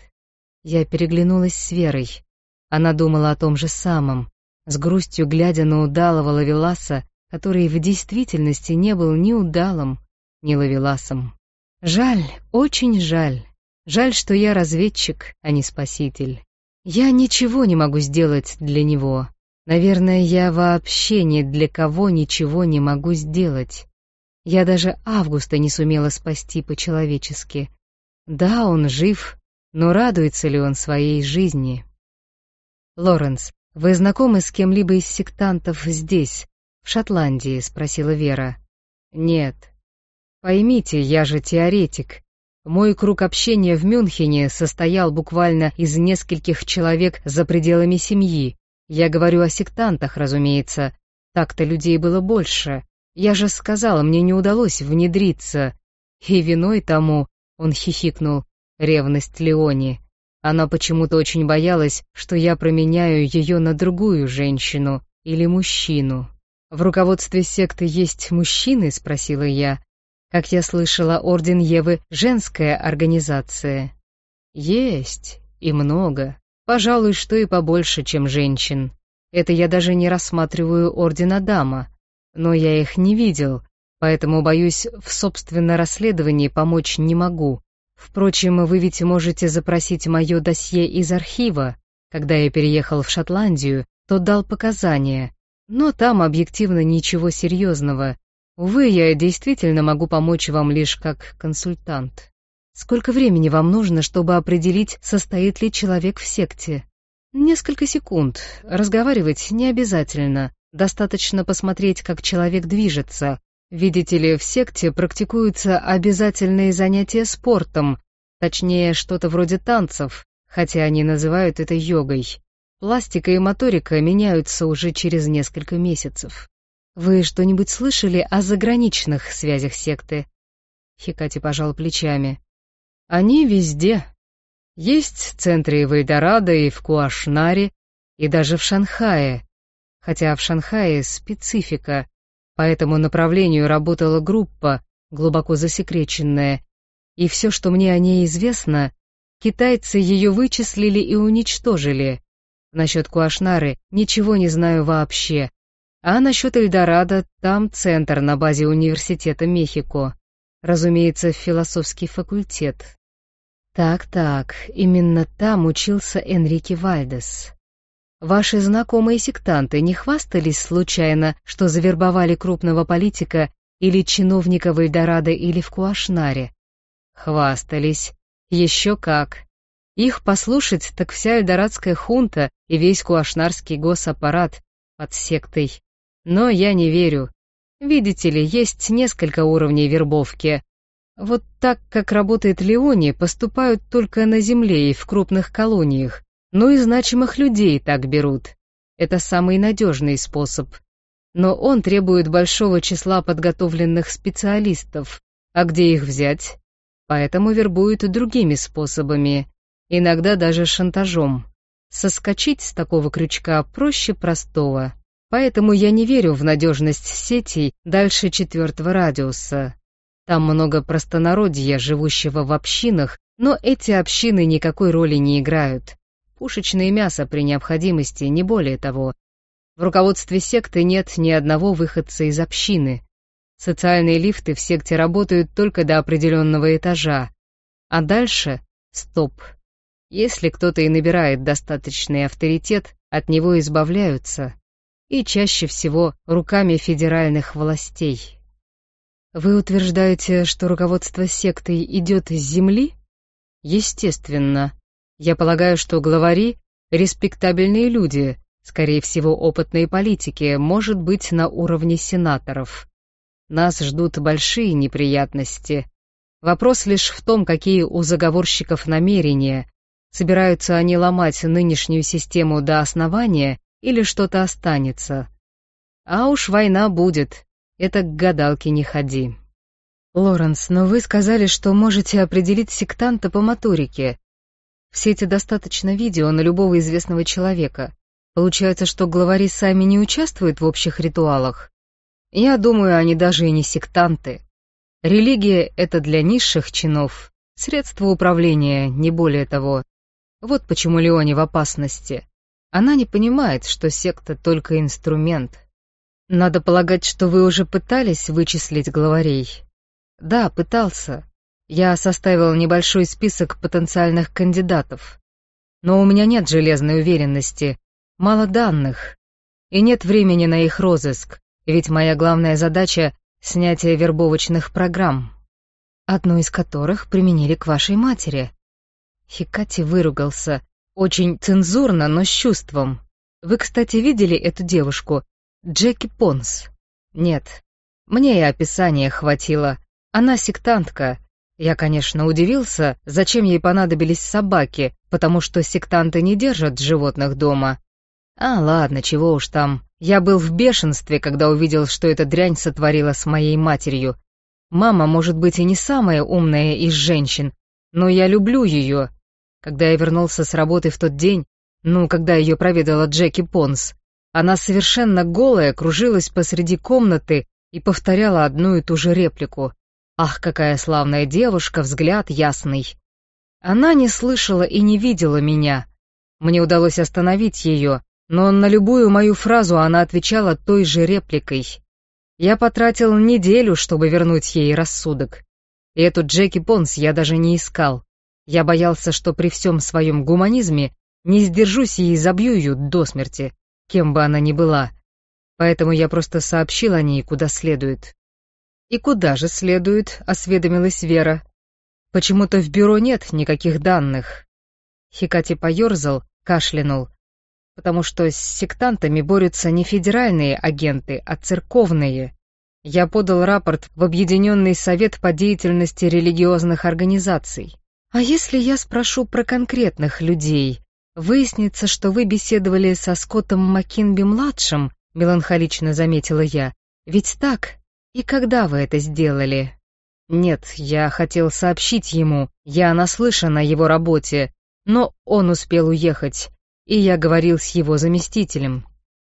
Я переглянулась с Верой. Она думала о том же самом, с грустью глядя на удалого ловеласа, который в действительности не был ни удалым, ни ловеласом. Жаль, очень жаль. Жаль, что я разведчик, а не спаситель. Я ничего не могу сделать для него. Наверное, я вообще ни для кого ничего не могу сделать. Я даже Августа не сумела спасти по-человечески. Да, он жив, но радуется ли он своей жизни? «Лоренс, вы знакомы с кем-либо из сектантов здесь, в Шотландии?» — спросила Вера. «Нет. Поймите, я же теоретик. Мой круг общения в Мюнхене состоял буквально из нескольких человек за пределами семьи. Я говорю о сектантах, разумеется. Так-то людей было больше. Я же сказала, мне не удалось внедриться. И виной тому, — он хихикнул, — ревность Леони. Она почему-то очень боялась, что я променяю ее на другую женщину или мужчину. «В руководстве секты есть мужчины?» — спросила я. «Как я слышала, Орден Евы — женская организация». «Есть, и много. Пожалуй, что и побольше, чем женщин. Это я даже не рассматриваю Орден Адама. Но я их не видел, поэтому, боюсь, в собственном расследовании помочь не могу. Впрочем, вы ведь можете запросить мое досье из архива. Когда я переехал в Шотландию, тот дал показания, но там объективно ничего серьезного. Увы, я действительно могу помочь вам лишь как консультант. Сколько времени вам нужно, чтобы определить, состоит ли человек в секте? Несколько секунд. Разговаривать не обязательно. Достаточно посмотреть, как человек движется. Видите ли, в секте практикуются обязательные занятия спортом, точнее, что-то вроде танцев, хотя они называют это йогой. Пластика и моторика меняются уже через несколько месяцев. Вы что-нибудь слышали о заграничных связях секты? Хикати пожал плечами. Они везде. Есть центры и в Эльдорадо, и в Куашнаре, и даже в Шанхае. Хотя в Шанхае специфика. По этому направлению работала группа, глубоко засекреченная, и все, что мне о ней известно, китайцы ее вычислили и уничтожили. Насчет Куашнары ничего не знаю вообще, а насчет Эльдорадо там центр на базе университета Мехико, разумеется, философский факультет. Так-так, именно там учился Энрике Вальдес. Ваши знакомые сектанты не хвастались случайно, что завербовали крупного политика или чиновника в Эльдорадо или в Куашнаре? Хвастались. Еще как. Их послушать, так вся эльдорадская хунта и весь куашнарский госаппарат под сектой. Но я не верю. Видите ли, есть несколько уровней вербовки. Вот так, как работает Леони, поступают только на земле и в крупных колониях. Ну и значимых людей так берут. Это самый надежный способ. Но он требует большого числа подготовленных специалистов. А где их взять? Поэтому вербуют другими способами. Иногда даже шантажом. Соскочить с такого крючка проще простого. Поэтому я не верю в надежность сетей дальше четвертого радиуса. Там много простонародья, живущего в общинах, но эти общины никакой роли не играют. Пушечное мясо при необходимости, не более того. В руководстве секты нет ни одного выходца из общины. Социальные лифты в секте работают только до определенного этажа. А дальше — стоп. Если кто-то и набирает достаточный авторитет, от него избавляются, и чаще всего руками федеральных властей. Вы утверждаете, что руководство сектой идет с земли? Естественно. Я полагаю, что главари — респектабельные люди, скорее всего, опытные политики, может быть, на уровне сенаторов. Нас ждут большие неприятности. Вопрос лишь в том, какие у заговорщиков намерения. Собираются они ломать нынешнюю систему до основания или что-то останется? А уж война будет, это к гадалке не ходи. Лоренс, но вы сказали, что можете определить сектанта по моторике. В сети достаточно видео на любого известного человека. Получается, что главари сами не участвуют в общих ритуалах? Я думаю, они даже и не сектанты. Религия — это для низших чинов, средство управления, не более того. Вот почему Леони в опасности. Она не понимает, что секта — только инструмент. Надо полагать, что вы уже пытались вычислить главарей. Да, пытался. Я составил небольшой список потенциальных кандидатов. Но у меня нет железной уверенности, мало данных, и нет времени на их розыск, ведь моя главная задача — снятие вербовочных программ, одну из которых применили к вашей матери. Хикати выругался, очень цензурно, но с чувством. Вы, кстати, видели эту девушку, Джеки Понс? Нет, мне и описания хватило. Она сектантка. Я, конечно, удивился, зачем ей понадобились собаки, потому что сектанты не держат животных дома. А ладно, чего уж там. Я был в бешенстве, когда увидел, что эта дрянь сотворила с моей матерью. Мама, может быть, и не самая умная из женщин, но я люблю ее. Когда я вернулся с работы в тот день, ну, когда ее проведала Джеки Понс, она совершенно голая кружилась посреди комнаты и повторяла одну и ту же реплику. Ах, какая славная девушка, взгляд ясный. Она не слышала и не видела меня. Мне удалось остановить ее, но на любую мою фразу она отвечала той же репликой. Я потратил неделю, чтобы вернуть ей рассудок. И эту Джеки Понс я даже не искал. Я боялся, что при всем своем гуманизме не сдержусь и забью ее до смерти, кем бы она ни была. Поэтому я просто сообщил о ней куда следует. «И куда же следует?» — осведомилась Вера. «Почему-то в бюро нет никаких данных». Хикати поерзал, кашлянул. «Потому что с сектантами борются не федеральные агенты, а церковные. Я подал рапорт в Объединенный совет по деятельности религиозных организаций. А если я спрошу про конкретных людей? Выяснится, что вы беседовали со Скоттом Маккинби-младшим», — меланхолично заметила я. «Ведь так? И когда вы это сделали?» «Нет, я хотел сообщить ему, я наслышан о его работе, но он успел уехать, и я говорил с его заместителем».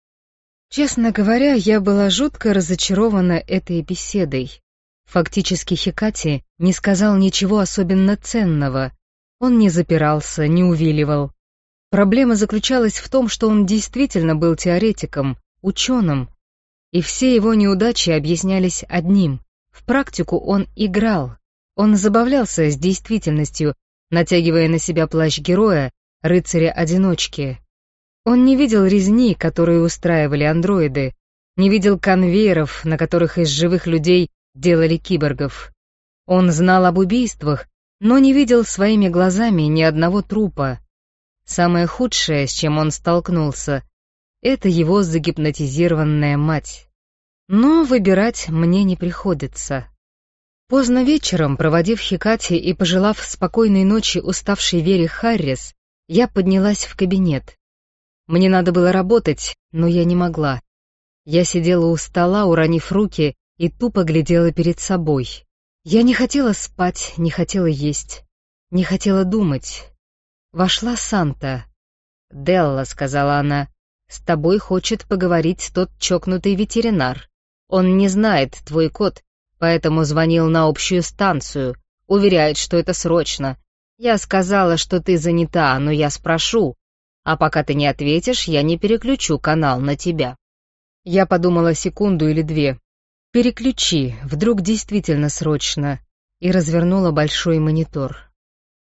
Честно говоря, я была жутко разочарована этой беседой. Фактически Хикати не сказал ничего особенно ценного. Он не запирался, не увиливал. Проблема заключалась в том, что он действительно был теоретиком, ученым, и все его неудачи объяснялись одним. В практику он играл. Он забавлялся с действительностью, натягивая на себя плащ героя, рыцаря-одиночки. Он не видел резни, которые устраивали андроиды, не видел конвейеров, на которых из живых людей делали киборгов. Он знал об убийствах, но не видел своими глазами ни одного трупа. Самое худшее, с чем он столкнулся, это его загипнотизированная мать. Но выбирать мне не приходится. Поздно вечером, проводив Хикати и пожелав спокойной ночи уставшей Вере Харрис, я поднялась в кабинет. Мне надо было работать, но я не могла. Я сидела у стола, уронив руки, и тупо глядела перед собой. Я не хотела спать, не хотела есть, не хотела думать. Вошла Санта. «Делла», — сказала она, — «с тобой хочет поговорить тот чокнутый ветеринар. Он не знает твой код, поэтому звонил на общую станцию, уверяет, что это срочно. Я сказала, что ты занята, но я спрошу, а пока ты не ответишь, я не переключу канал на тебя». Я подумала секунду или две. «Переключи, вдруг действительно срочно», и развернула большой монитор.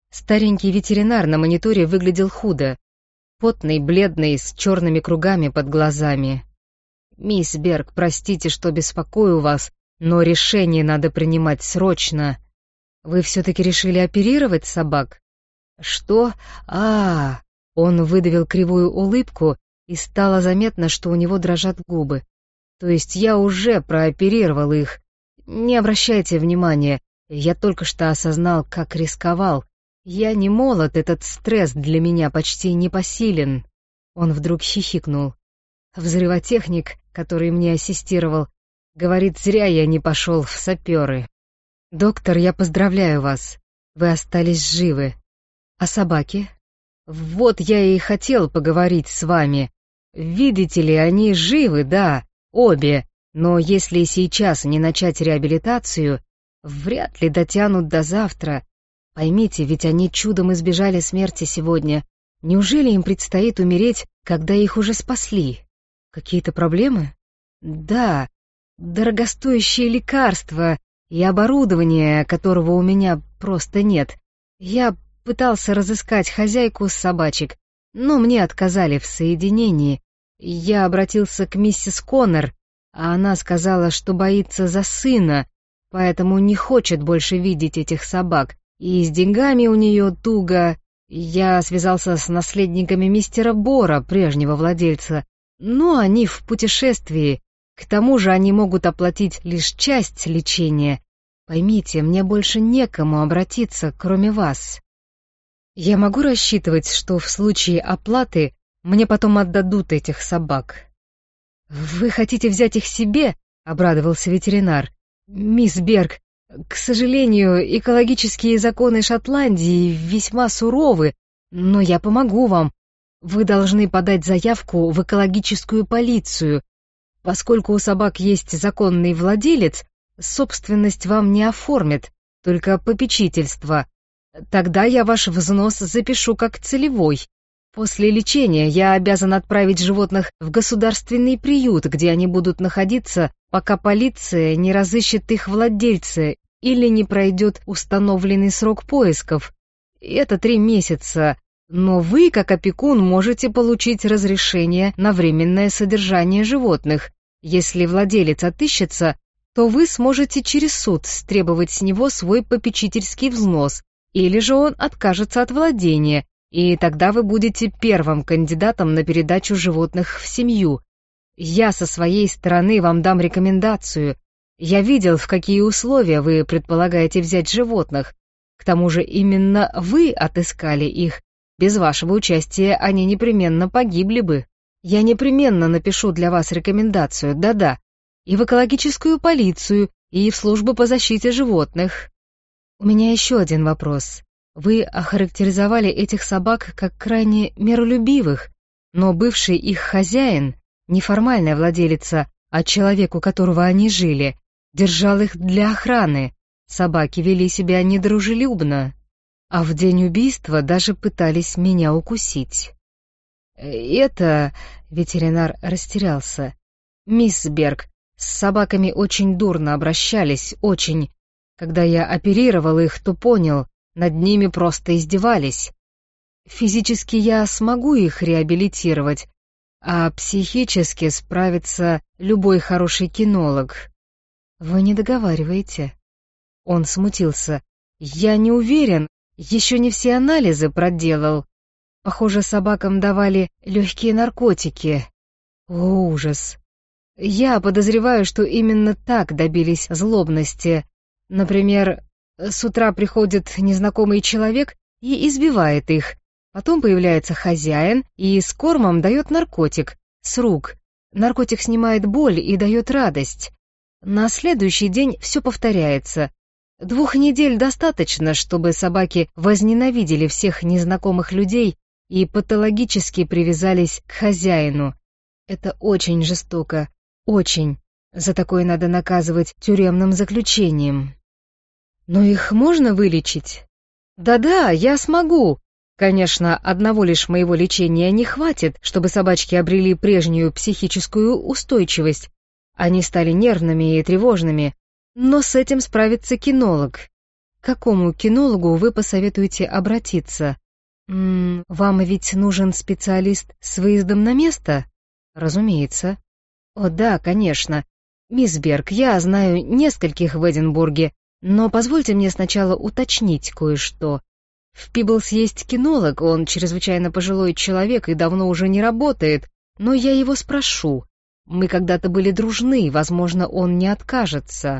Старенький ветеринар на мониторе выглядел худо, потный, бледный, с черными кругами под глазами. «Мисс Берг, простите, что беспокою вас, но решение надо принимать срочно. Вы все-таки решили оперировать собак?» «Что? А, Он выдавил кривую улыбку, и стало заметно, что у него дрожат губы. «То есть я уже прооперировал их. Не обращайте внимания, я только что осознал, как рисковал. Я не молод, этот стресс для меня почти непосилен». Он вдруг хихикнул. Взрывотехник, который мне ассистировал, говорит, зря я не пошел в саперы. «Доктор, я поздравляю вас. Вы остались живы. А собаки?» «Вот я и хотел поговорить с вами. Видите ли, они живы, да, обе, но если сейчас не начать реабилитацию, вряд ли дотянут до завтра. Поймите, ведь они чудом избежали смерти сегодня. Неужели им предстоит умереть, когда их уже спасли? Какие-то проблемы? Да, дорогостоящие лекарства и оборудование, которого у меня просто нет. Я пытался разыскать хозяйку собачек, но мне отказали в соединении. Я обратился к миссис Коннор, а она сказала, что боится за сына, поэтому не хочет больше видеть этих собак. И с деньгами у нее туго. Я связался с наследниками мистера Бора, прежнего владельца, но они в путешествии. К тому же они могут оплатить лишь часть лечения. Поймите, мне больше некому обратиться, кроме вас. Я могу рассчитывать, что в случае оплаты мне потом отдадут этих собак. «Вы хотите взять их себе?» — обрадовался ветеринар. «Мисс Берг, к сожалению, экологические законы Шотландии весьма суровы, но я помогу вам. Вы должны подать заявку в экологическую полицию. Поскольку у собак есть законный владелец, собственность вам не оформят, только попечительство. Тогда я ваш взнос запишу как целевой. После лечения я обязан отправить животных в государственный приют, где они будут находиться, пока полиция не разыщет их владельца или не пройдет установленный срок поисков. Это три месяца, но вы, как опекун, можете получить разрешение на временное содержание животных. Если владелец отыщется, то вы сможете через суд стребовать с него свой попечительский взнос, или же он откажется от владения, и тогда вы будете первым кандидатом на передачу животных в семью. Я со своей стороны вам дам рекомендацию. Я видел, в какие условия вы предполагаете взять животных. К тому же именно вы отыскали их. Без вашего участия они непременно погибли бы. Я непременно напишу для вас рекомендацию, да-да, и в экологическую полицию, и в службу по защите животных. У меня еще один вопрос. Вы охарактеризовали этих собак как крайне миролюбивых, но бывший их хозяин, неформальная владелица, а человек, у которого они жили, держал их для охраны. Собаки вели себя недружелюбно, а в день убийства даже пытались меня укусить. Это... Ветеринар растерялся. «Мисс Берг, с собаками очень дурно обращались, очень. Когда я оперировал их, то понял, над ними просто издевались. Физически я смогу их реабилитировать, а психически справится любой хороший кинолог». «Вы не договариваете». Он смутился. «Я не уверен, еще не все анализы проделал. Похоже, собакам давали легкие наркотики. О, ужас. Я подозреваю, что именно так добились злобности. Например, с утра приходит незнакомый человек и избивает их. Потом появляется хозяин и с кормом дает наркотик, с рук. Наркотик снимает боль и дает радость. На следующий день все повторяется. Двух недель достаточно, чтобы собаки возненавидели всех незнакомых людей и патологически привязались к хозяину. Это очень жестоко, очень. За такое надо наказывать тюремным заключением. Но их можно вылечить? Да-да, я смогу. Конечно, одного лишь моего лечения не хватит, чтобы собачки обрели прежнюю психическую устойчивость. Они стали нервными и тревожными, но с этим справится кинолог. какому кинологу вы посоветуете обратиться? М-м, вам ведь нужен специалист с выездом на место? Разумеется. О, да, конечно. Мисс Берг, я знаю нескольких в Эдинбурге, но позвольте мне сначала уточнить кое-что. В Пиблс есть кинолог, он чрезвычайно пожилой человек и давно уже не работает, но я его спрошу. Мы когда-то были дружны, возможно, он не откажется.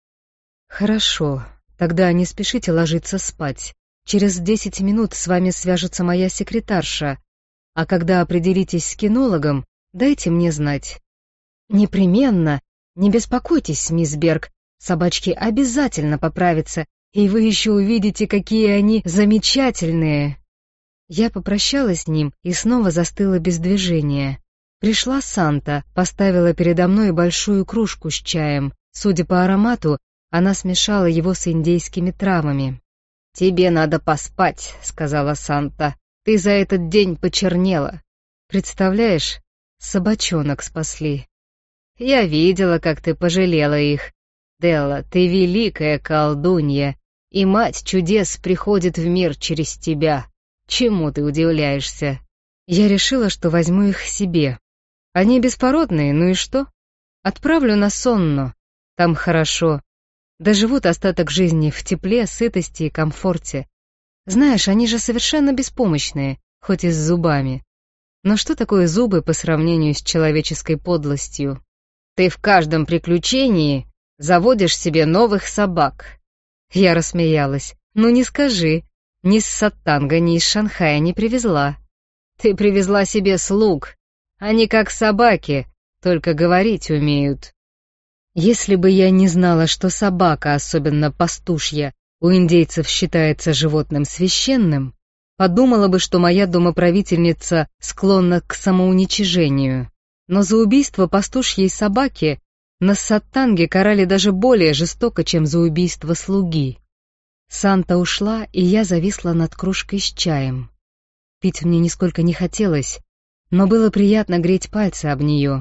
Хорошо, тогда не спешите ложиться спать. Через десять минут с вами свяжется моя секретарша, а когда определитесь с кинологом, дайте мне знать. Непременно. Не беспокойтесь, мисс Берг, собачки обязательно поправятся, и вы еще увидите, какие они замечательные. Я попрощалась с ним и снова застыла без движения. Пришла Санта, поставила передо мной большую кружку с чаем. Судя по аромату, она смешала его с индейскими травами. «Тебе надо поспать», — сказала Санта. «Ты за этот день почернела. Представляешь, собачонок спасли. Я видела, как ты пожалела их. Делла, ты великая колдунья, и мать чудес приходит в мир через тебя. Чему ты удивляешься?» Я решила, что возьму их себе. Они беспородные, ну и что? Отправлю на Сонно. Там хорошо. Доживут остаток жизни в тепле, сытости и комфорте. Знаешь, они же совершенно беспомощные, хоть и с зубами. Но что такое зубы по сравнению с человеческой подлостью? Ты в каждом приключении заводишь себе новых собак. Я рассмеялась. Ну не скажи, ни с Саттанга, ни из Шанхая не привезла. Ты привезла себе слуг. Они как собаки, только говорить умеют. Если бы я не знала, что собака, особенно пастушья, у индейцев считается животным священным, подумала бы, что моя домоправительница склонна к самоуничижению. Но за убийство пастушьей собаки на Саттанге карали даже более жестоко, чем за убийство слуги. Санта ушла, и я зависла над кружкой с чаем. Пить мне нисколько не хотелось, но было приятно греть пальцы об нее.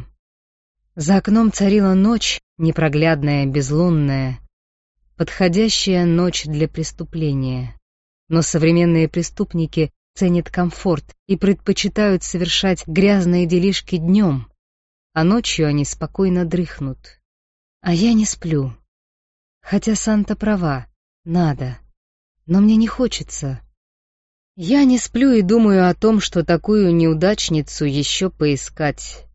За окном царила ночь, непроглядная, безлунная, подходящая ночь для преступления. Но современные преступники ценят комфорт и предпочитают совершать грязные делишки днем, а ночью они спокойно дрыхнут. А я не сплю. Хотя Санта права, надо, но мне не хочется. Я не сплю и думаю о том, что такую неудачницу еще поискать.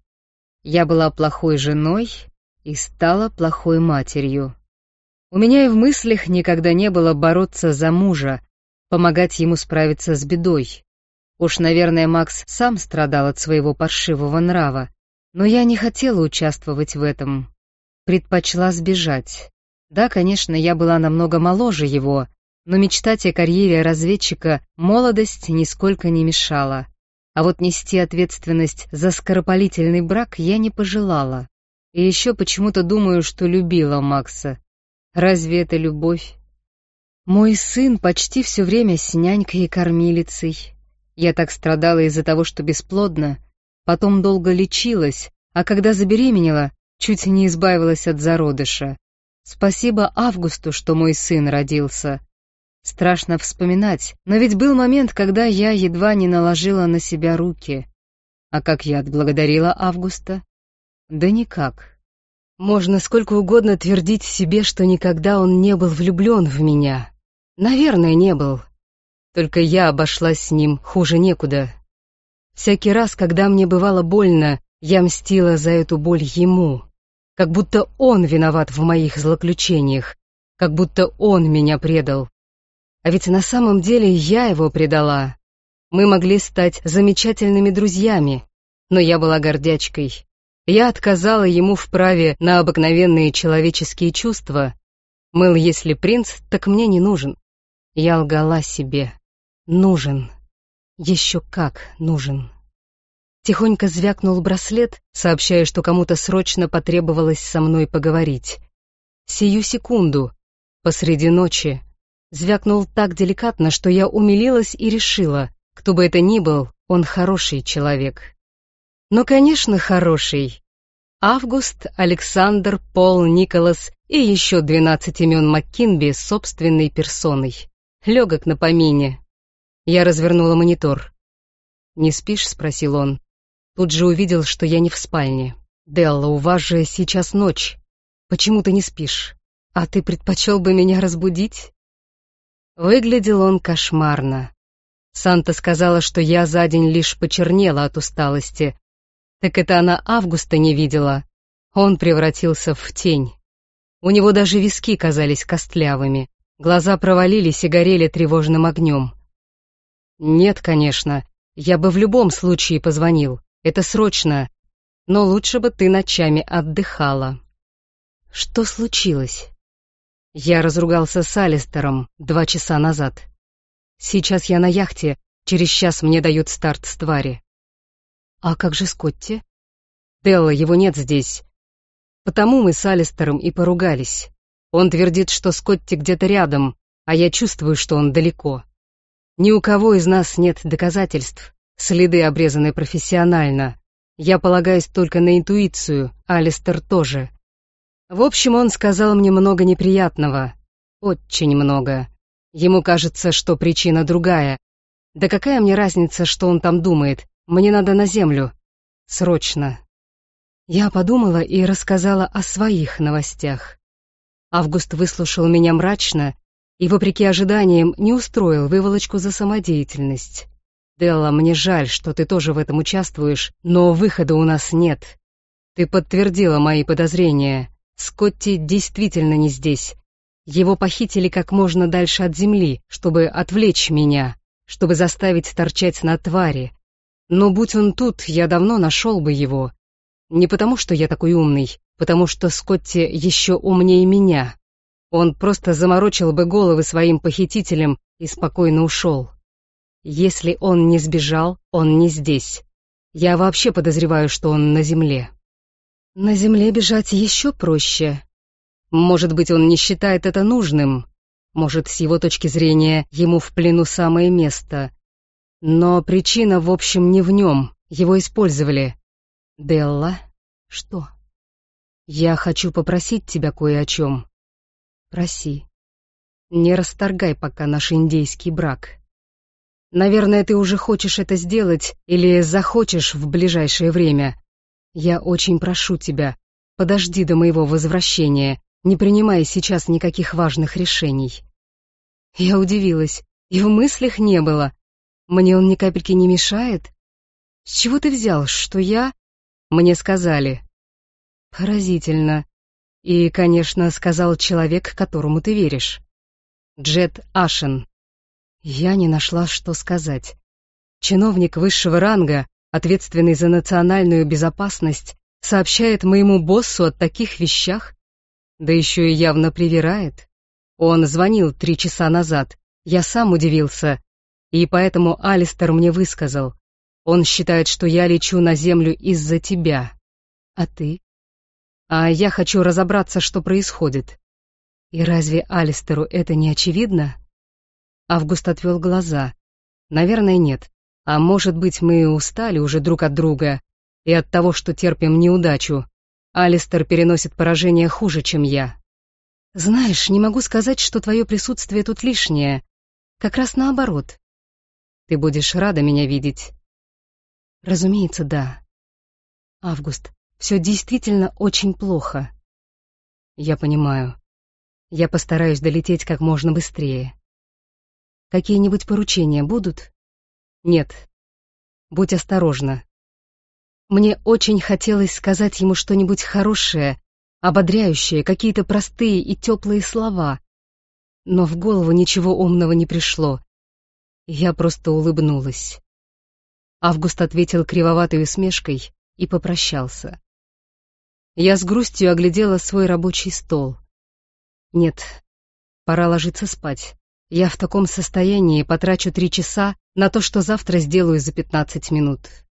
Я была плохой женой и стала плохой матерью. У меня и в мыслях никогда не было бороться за мужа, помогать ему справиться с бедой. Уж, наверное, Макс сам страдал от своего паршивого нрава, но я не хотела участвовать в этом. Предпочла сбежать. Да, конечно, я была намного моложе его, но мечтать о карьере разведчика молодость нисколько не мешала. А вот нести ответственность за скоропалительный брак я не пожелала. И еще почему-то думаю, что любила Макса. Разве это любовь? Мой сын почти все время с нянькой и кормилицей. Я так страдала из-за того, что бесплодна, потом долго лечилась, а когда забеременела, чуть не избавилась от зародыша. Спасибо Августу, что мой сын родился. Страшно вспоминать, но ведь был момент, когда я едва не наложила на себя руки. А как я отблагодарила Августа? Да никак. Можно сколько угодно твердить себе, что никогда он не был влюблен в меня. Наверное, не был. Только я обошлась с ним хуже некуда. Всякий раз, когда мне бывало больно, я мстила за эту боль ему. Как будто он виноват в моих злоключениях, как будто он меня предал. А ведь на самом деле я его предала. Мы могли стать замечательными друзьями, но я была гордячкой. Я отказала ему в праве на обыкновенные человеческие чувства. Мыл, если принц, так мне не нужен. Я лгала себе. Нужен. Еще как нужен. Тихонько звякнул браслет, сообщая, что кому-то срочно потребовалось со мной поговорить. Сию секунду, посреди ночи, звякнул так деликатно, что я умилилась и решила, кто бы это ни был, он хороший человек. Ну, конечно, хороший. Август Александр Пол Николас и еще двенадцать имен МакКинби собственной персоной. Легок на помине. Я развернула монитор. «Не спишь?» — спросил он. Тут же увидел, что я не в спальне. «Делла, у вас же сейчас ночь. Почему ты не спишь? А ты предпочел бы меня разбудить?» Выглядел он кошмарно. Санта сказала, что я за день лишь почернела от усталости. Так это она Августа не видела. Он превратился в тень. У него даже виски казались костлявыми. Глаза провалились и горели тревожным огнем. «Нет, конечно, я бы в любом случае позвонил. Это срочно. Но лучше бы ты ночами отдыхала». «Что случилось?» Я разругался с Алистером два часа назад. Сейчас я на яхте, через час мне дают старт с твари. А как же Скотти? Делла, его нет здесь. Потому мы с Алистером и поругались. Он твердит, что Скотти где-то рядом, а я чувствую, что он далеко. Ни у кого из нас нет доказательств, следы обрезаны профессионально. Я полагаюсь только на интуицию, Алистер тоже. В общем, он сказал мне много неприятного. Очень много. Ему кажется, что причина другая. Да какая мне разница, что он там думает? Мне надо на землю. Срочно. Я подумала и рассказала о своих новостях. Август выслушал меня мрачно и, вопреки ожиданиям, не устроил выволочку за самодеятельность. «Делла, мне жаль, что ты тоже в этом участвуешь, но выхода у нас нет. Ты подтвердила мои подозрения. Скотти действительно не здесь. Его похитили как можно дальше от земли, чтобы отвлечь меня, чтобы заставить торчать на твари. Но будь он тут, я давно нашел бы его. Не потому, что я такой умный, потому что Скотти еще умнее меня. Он просто заморочил бы головы своим похитителям и спокойно ушел. Если он не сбежал, он не здесь. Я вообще подозреваю, что он на земле». «На земле бежать еще проще. Может быть, он не считает это нужным. Может, с его точки зрения, ему в плену самое место. Но причина, в общем, не в нем. Его использовали. Делла, что? Я хочу попросить тебя кое о чем. Проси. Не расторгай пока наш индейский брак. Наверное, ты уже хочешь это сделать или захочешь в ближайшее время. Я очень прошу тебя, подожди до моего возвращения, не принимай сейчас никаких важных решений». Я удивилась, и в мыслях не было. Мне он ни капельки не мешает? С чего ты взял, что я... Мне сказали. Поразительно. И, конечно, сказал человек, которому ты веришь. Джет Ашен. Я не нашла, что сказать. Чиновник высшего ранга, ответственный за национальную безопасность, сообщает моему боссу о таких вещах? Да еще и явно привирает. Он звонил три часа назад. Я сам удивился. И поэтому Алистер мне высказал. Он считает, что я лечу на землю из-за тебя. А ты? А я хочу разобраться, что происходит. И разве Алистеру это не очевидно? Август отвел глаза. Наверное, нет. А может быть, мы устали уже друг от друга, и от того, что терпим неудачу. Алистер переносит поражение хуже, чем я. Знаешь, не могу сказать, что твое присутствие тут лишнее. Как раз наоборот. Ты будешь рада меня видеть? Разумеется, да. Август, все действительно очень плохо. Я понимаю. Я постараюсь долететь как можно быстрее. Какие-нибудь поручения будут? Нет. Будь осторожна. Мне очень хотелось сказать ему что-нибудь хорошее, ободряющее, какие-то простые и теплые слова. Но в голову ничего умного не пришло. Я просто улыбнулась. Август ответил кривоватой усмешкой и попрощался. Я с грустью оглядела свой рабочий стол. Нет, пора ложиться спать. Я в таком состоянии потрачу три часа на то, что завтра сделаю за пятнадцать минут.